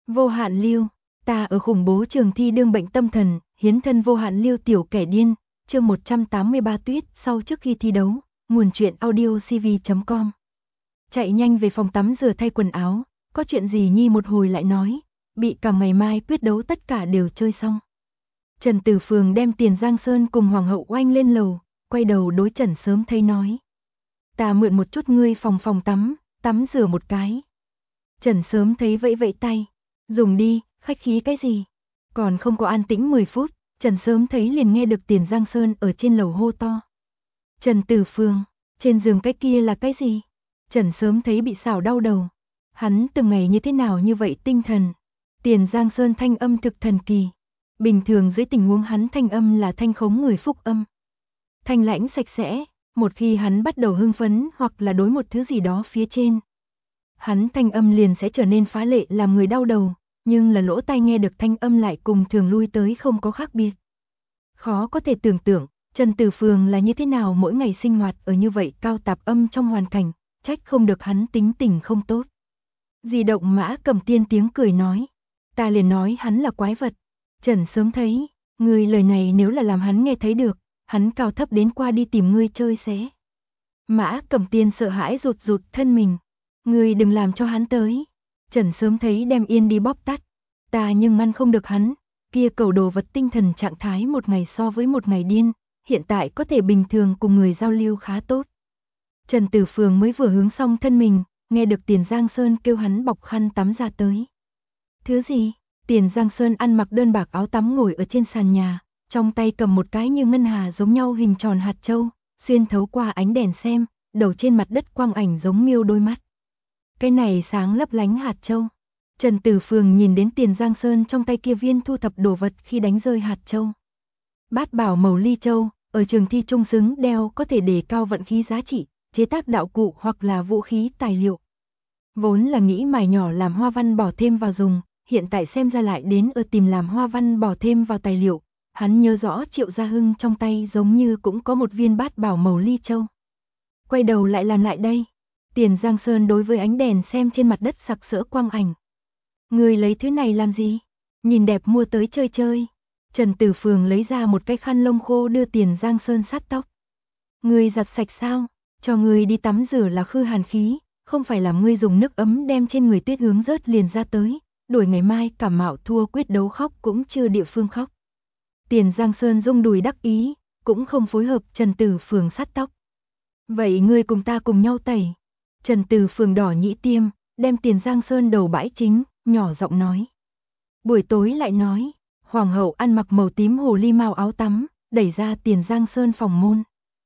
Vô hạn lưu, ta ở khủng bố trường thi đương bệnh tâm thần, hiến thân vô hạn lưu tiểu kẻ điên, chương 183 tuyết sau trước khi thi đấu, nguồn truyện audiocv.com. Chạy nhanh về phòng tắm rửa thay quần áo, có chuyện gì Nhi một hồi lại nói, bị cả ngày mai quyết đấu tất cả đều chơi xong. Trần Tử Phường đem Tiền Giang Sơn cùng Hoàng hậu oanh lên lầu, quay đầu đối Trần Sớm Thấy nói. Ta mượn một chút ngươi phòng tắm rửa một cái. Trần Sớm Thấy vẫy vẫy tay. Dùng đi, khách khí cái gì? Còn không có an tĩnh 10 phút, Trần Sớm Thấy liền nghe được Tiền Giang Sơn ở trên lầu hô to. Trần Tử Phường, trên giường cái kia là cái gì? Trần Sớm Thấy bị xảo đau đầu. Hắn từng ngày như thế nào như vậy tinh thần? Tiền Giang Sơn thanh âm thực thần kỳ. Bình thường dưới tình huống hắn thanh âm là thanh khống người phúc âm. Thanh lãnh sạch sẽ, một khi hắn bắt đầu hưng phấn hoặc là đối một thứ gì đó phía trên. Hắn thanh âm liền sẽ trở nên phá lệ làm người đau đầu, nhưng là lỗ tai nghe được thanh âm lại cùng thường lui tới không có khác biệt. Khó có thể tưởng tượng, Trần Tử Phường là như thế nào mỗi ngày sinh hoạt ở như vậy cao tạp âm trong hoàn cảnh, trách không được hắn tính tình không tốt. Di động Mã Cầm Tiên tiếng cười nói, ta liền nói hắn là quái vật. Trần Sớm Thấy, người lời này nếu là làm hắn nghe thấy được, hắn cao thấp đến qua đi tìm ngươi chơi xé. Mã Cầm Tiên sợ hãi rụt rụt thân mình. Ngươi đừng làm cho hắn tới. Trần Sớm Thấy đem yên đi bóp tắt. Ta nhưng ngăn không được hắn. Kia cầu đồ vật tinh thần trạng thái một ngày so với một ngày điên. Hiện tại có thể bình thường cùng người giao lưu khá tốt. Trần Tử Phường mới vừa hướng xong thân mình, nghe được Tiền Giang Sơn kêu hắn bọc khăn tắm ra tới. Thứ gì? Tiền Giang Sơn ăn mặc đơn bạc áo tắm ngồi ở trên sàn nhà, trong tay cầm một cái như ngân hà giống nhau hình tròn hạt châu, xuyên thấu qua ánh đèn xem, đầu trên mặt đất quang ảnh giống miêu đôi mắt. Cái này sáng lấp lánh hạt châu. Trần Tử Phường nhìn đến Tiền Giang Sơn trong tay kia viên thu thập đồ vật khi đánh rơi hạt châu. Bát bảo màu ly châu, ở trường thi trung xứng đeo có thể đề cao vận khí giá trị, chế tác đạo cụ hoặc là vũ khí tài liệu. Vốn là nghĩ mài nhỏ làm hoa văn bỏ thêm vào dùng, hiện tại xem ra lại đến ở tìm làm hoa văn bỏ thêm vào tài liệu. Hắn nhớ rõ Triệu Gia Hưng trong tay giống như cũng có một viên bát bảo màu ly châu. Quay đầu lại làm lại đây. Tiền Giang Sơn đối với ánh đèn xem trên mặt đất sặc sỡ quang ảnh. Người lấy thứ này làm gì? Nhìn đẹp mua tới chơi chơi. Trần Tử Phường lấy ra một cái khăn lông khô đưa Tiền Giang Sơn sát tóc. Người giặt sạch sao? Cho người đi tắm rửa là khư hàn khí, không phải làm ngươi dùng nước ấm đem trên người tuyết hướng rớt liền ra tới. Đổi ngày mai cảm mạo thua quyết đấu khóc cũng chưa địa phương khóc. Tiền Giang Sơn rung đùi đắc ý, cũng không phối hợp Trần Tử Phường sát tóc. Vậy ngươi cùng ta cùng nhau tẩy. Trần Tử Phường đỏ nhĩ tiêm, đem Tiền Giang Sơn đầu bãi chính, nhỏ giọng nói. Buổi tối lại nói, Hoàng hậu ăn mặc màu tím hồ ly mao áo tắm, đẩy ra Tiền Giang Sơn phòng môn.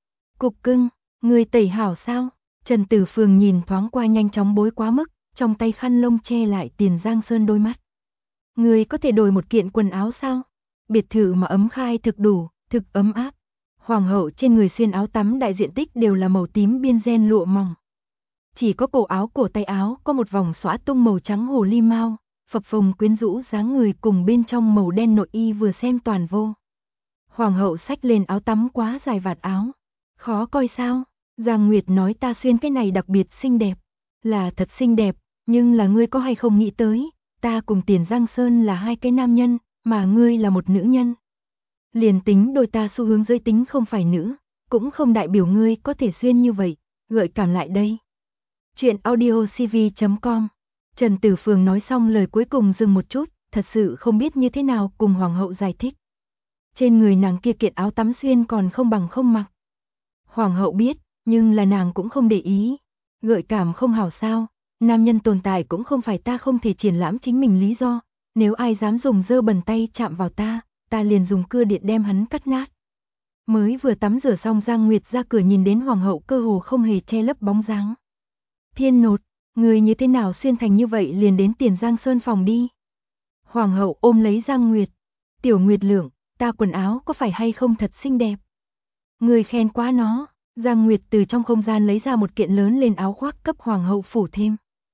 Cục cưng, ngươi tẩy hảo sao? Trần Tử Phường nhìn thoáng qua nhanh chóng bối quá mức, trong tay khăn lông che lại Tiền Giang Sơn đôi mắt. Ngươi có thể đổi một kiện quần áo sao? Biệt thự mà ấm khai thực đủ, thực ấm áp. Hoàng hậu trên người xuyên áo tắm đại diện tích đều là màu tím biên ren lụa mỏng. Chỉ có cổ tay áo có một vòng xõa tung màu trắng hồ ly mao, phập phồng quyến rũ dáng người cùng bên trong màu đen nội y vừa xem toàn vô. Hoàng hậu xách lên áo tắm quá dài vạt áo. Khó coi sao? Giang Nguyệt nói ta xuyên cái này đặc biệt xinh đẹp. Là thật xinh đẹp, nhưng là ngươi có hay không nghĩ tới, ta cùng Tiền Giang Sơn là hai cái nam nhân, mà ngươi là một nữ nhân. Liền tính đôi ta xu hướng giới tính không phải nữ, cũng không đại biểu ngươi có thể xuyên như vậy, gợi cảm lại đây. Chuyện audiocv.com. Trần Tử Phường nói xong lời cuối cùng dừng một chút, thật sự không biết như thế nào cùng Hoàng hậu giải thích. Trên người nàng kia kiện áo tắm xuyên còn không bằng không mặc. Hoàng hậu biết, nhưng là nàng cũng không để ý. Gợi cảm không hảo sao, nam nhân tồn tại cũng không phải ta không thể triển lãm chính mình lý do. Nếu ai dám dùng dơ bẩn tay chạm vào ta, ta liền dùng cưa điện đem hắn cắt nát. Mới vừa tắm rửa xong Giang Nguyệt ra cửa nhìn đến Hoàng hậu cơ hồ không hề che lấp bóng dáng. Thiên nột, người như thế nào xuyên thành như vậy liền đến Tiền Giang Sơn phòng đi. Hoàng hậu ôm lấy Giang Nguyệt. Tiểu Nguyệt Lượng, ta quần áo có phải hay không thật xinh đẹp? Người khen quá nó. Giang Nguyệt từ trong không gian lấy ra một kiện lớn lên áo khoác cấp Hoàng hậu phủ thêm.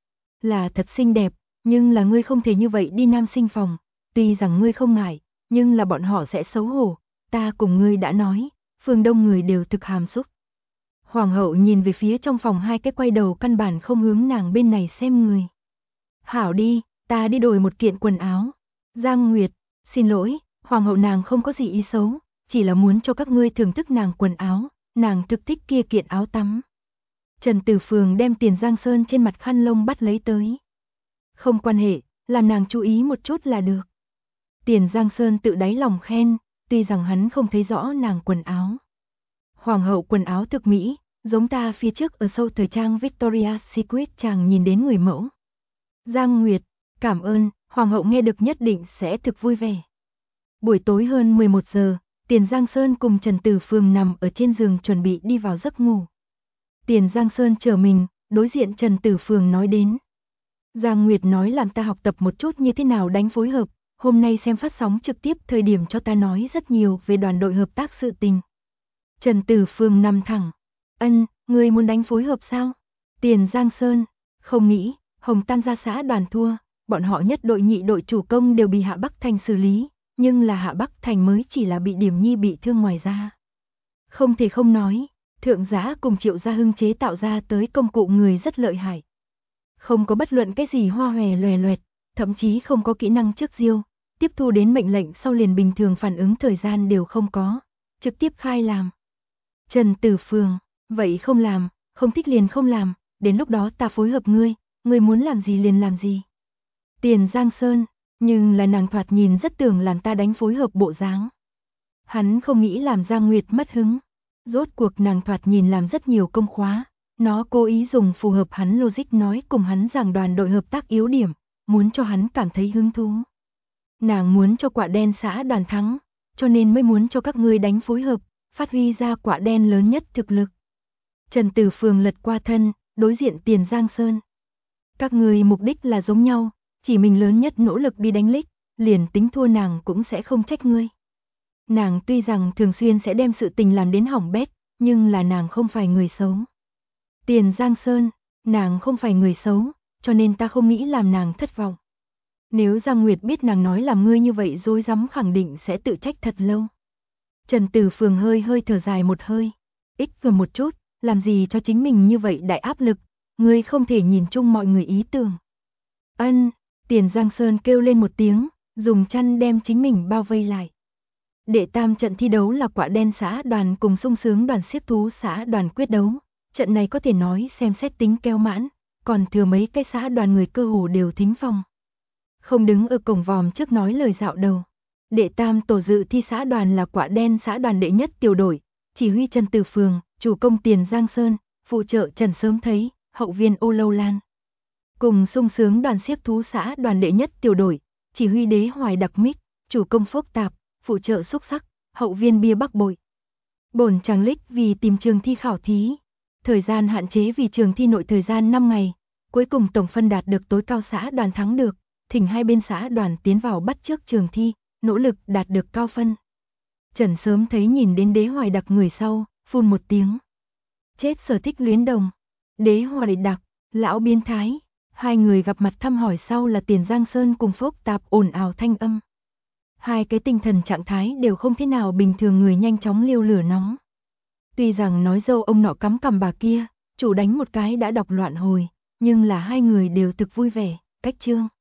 Là thật xinh đẹp, nhưng là ngươi không thể như vậy đi nam sinh phòng. Tuy rằng ngươi không ngại, nhưng là bọn họ sẽ xấu hổ. Ta cùng ngươi đã nói, phương Đông người đều thực hàm xúc. Hoàng hậu nhìn về phía trong phòng hai cái quay đầu căn bản không hướng nàng bên này xem người. Hảo đi, ta đi đổi một kiện quần áo. Giang Nguyệt, xin lỗi, hoàng hậu nàng không có gì ý xấu, chỉ là muốn cho các ngươi thưởng thức nàng quần áo, nàng thực thích kia kiện áo tắm. Trần Tử Phường đem Tiền Giang Sơn trên mặt khăn lông bắt lấy tới. Không quan hệ, làm nàng chú ý một chút là được. Tiền Giang Sơn tự đáy lòng khen, tuy rằng hắn không thấy rõ nàng quần áo. Hoàng hậu quần áo thực mỹ, giống ta phía trước ở sâu thời trang Victoria's Secret chàng nhìn đến người mẫu. Giang Nguyệt, cảm ơn, hoàng hậu nghe được nhất định sẽ thực vui vẻ. Buổi tối hơn 11 giờ, Tiền Giang Sơn cùng Trần Tử Phường nằm ở trên giường chuẩn bị đi vào giấc ngủ. Tiền Giang Sơn trở mình, đối diện Trần Tử Phường nói đến. Giang Nguyệt nói làm ta học tập một chút như thế nào đánh phối hợp, hôm nay xem phát sóng trực tiếp thời điểm cho ta nói rất nhiều về đoàn đội hợp tác sự tình. Trần Tử Phường nằm thẳng. Ngươi muốn đánh phối hợp sao? Tiền Giang Sơn, không nghĩ, Hồng Tam gia xã đoàn thua, bọn họ nhất đội nhị đội chủ công đều bị Hạ Bắc Thành xử lý, nhưng là Hạ Bắc Thành mới chỉ là bị Điểm Nhi bị thương ngoài ra. Không thể không nói, Thượng Giá cùng Triệu Gia Hưng chế tạo ra tới công cụ người rất lợi hại. Không có bất luận cái gì hoa hòe loè loẹt, thậm chí không có kỹ năng trước diêu, tiếp thu đến mệnh lệnh sau liền bình thường phản ứng thời gian đều không có, trực tiếp khai làm. Trần Tử Phường, vậy không làm, không thích liền không làm, đến lúc đó ta phối hợp ngươi muốn làm gì liền làm gì. Tiền Giang Sơn, nhưng là nàng thoạt nhìn rất tưởng làm ta đánh phối hợp bộ dáng. Hắn không nghĩ làm Giang Nguyệt mất hứng. Rốt cuộc nàng thoạt nhìn làm rất nhiều công khóa, nó cố ý dùng phù hợp hắn logic nói cùng hắn giảng đoàn đội hợp tác yếu điểm, muốn cho hắn cảm thấy hứng thú. Nàng muốn cho Quả Đen xã đoàn thắng, cho nên mới muốn cho các ngươi đánh phối hợp, phát huy ra Quả Đen lớn nhất thực lực. Trần Tử Phường lật qua thân, đối diện Tiền Giang Sơn. Các ngươi mục đích là giống nhau, chỉ mình lớn nhất nỗ lực đi đánh lích, liền tính thua nàng cũng sẽ không trách ngươi. Nàng tuy rằng thường xuyên sẽ đem sự tình làm đến hỏng bét, nhưng là nàng không phải người xấu. Tiền Giang Sơn, nàng không phải người xấu, cho nên ta không nghĩ làm nàng thất vọng. Nếu Giang Nguyệt biết nàng nói làm ngươi như vậy dối rắm khẳng định sẽ tự trách thật lâu. Trần Tử Phường hơi thở dài một hơi, ích kỷ một chút, làm gì cho chính mình như vậy đại áp lực, ngươi không thể nhìn chung mọi người ý tưởng. Tiền Giang Sơn kêu lên một tiếng, dùng chăn đem chính mình bao vây lại. Đệ tam trận thi đấu là Quả Đen xã đoàn cùng Sung Sướng đoàn Xiếc Thú xã đoàn quyết đấu, trận này có thể nói xem xét tính keo mãn, còn thừa mấy cái xã đoàn người cơ hồ đều thính phòng. Không đứng ở cổng vòm trước nói lời dạo đầu. Đệ tam tổ dự thi xã đoàn là Quả Đen xã đoàn đệ nhất tiểu đội, chỉ huy Trần Tử Phường, chủ công Tiền Giang Sơn, phụ trợ Trần Sớm Thấy, hậu viên Ô Lâu Lan. Cùng Sung Sướng đoàn Xiếc Thú xã đoàn đệ nhất tiểu đội, chỉ huy Đế Hoài Đặc Mít, chủ công Phốc Tạp, phụ trợ Xúc Sắc, hậu viên Bia Bắc Bội. Bổn chàng lích vì tìm trường thi khảo thí, thời gian hạn chế vì trường thi nội thời gian 5 ngày, cuối cùng tổng phân đạt được tối cao xã đoàn thắng được, thỉnh hai bên xã đoàn tiến vào bắt trước trường thi, nỗ lực đạt được cao phân. Trần Sớm Thấy nhìn đến Đế Hoài Đặc người sau, phun một tiếng. Chết Sở Thích Luyến Đồng. Đế Hoài Đặc, lão biến thái. Hai người gặp mặt thăm hỏi sau là Tiền Giang Sơn cùng Phốc Tạp ồn ào thanh âm. Hai cái tinh thần trạng thái đều không thế nào bình thường, người nhanh chóng liêu lửa nóng. Tuy rằng nói dâu ông nọ cắm cằm bà kia, chủ đánh một cái đã đọc loạn hồi, nhưng là hai người đều thực vui vẻ, cách chương.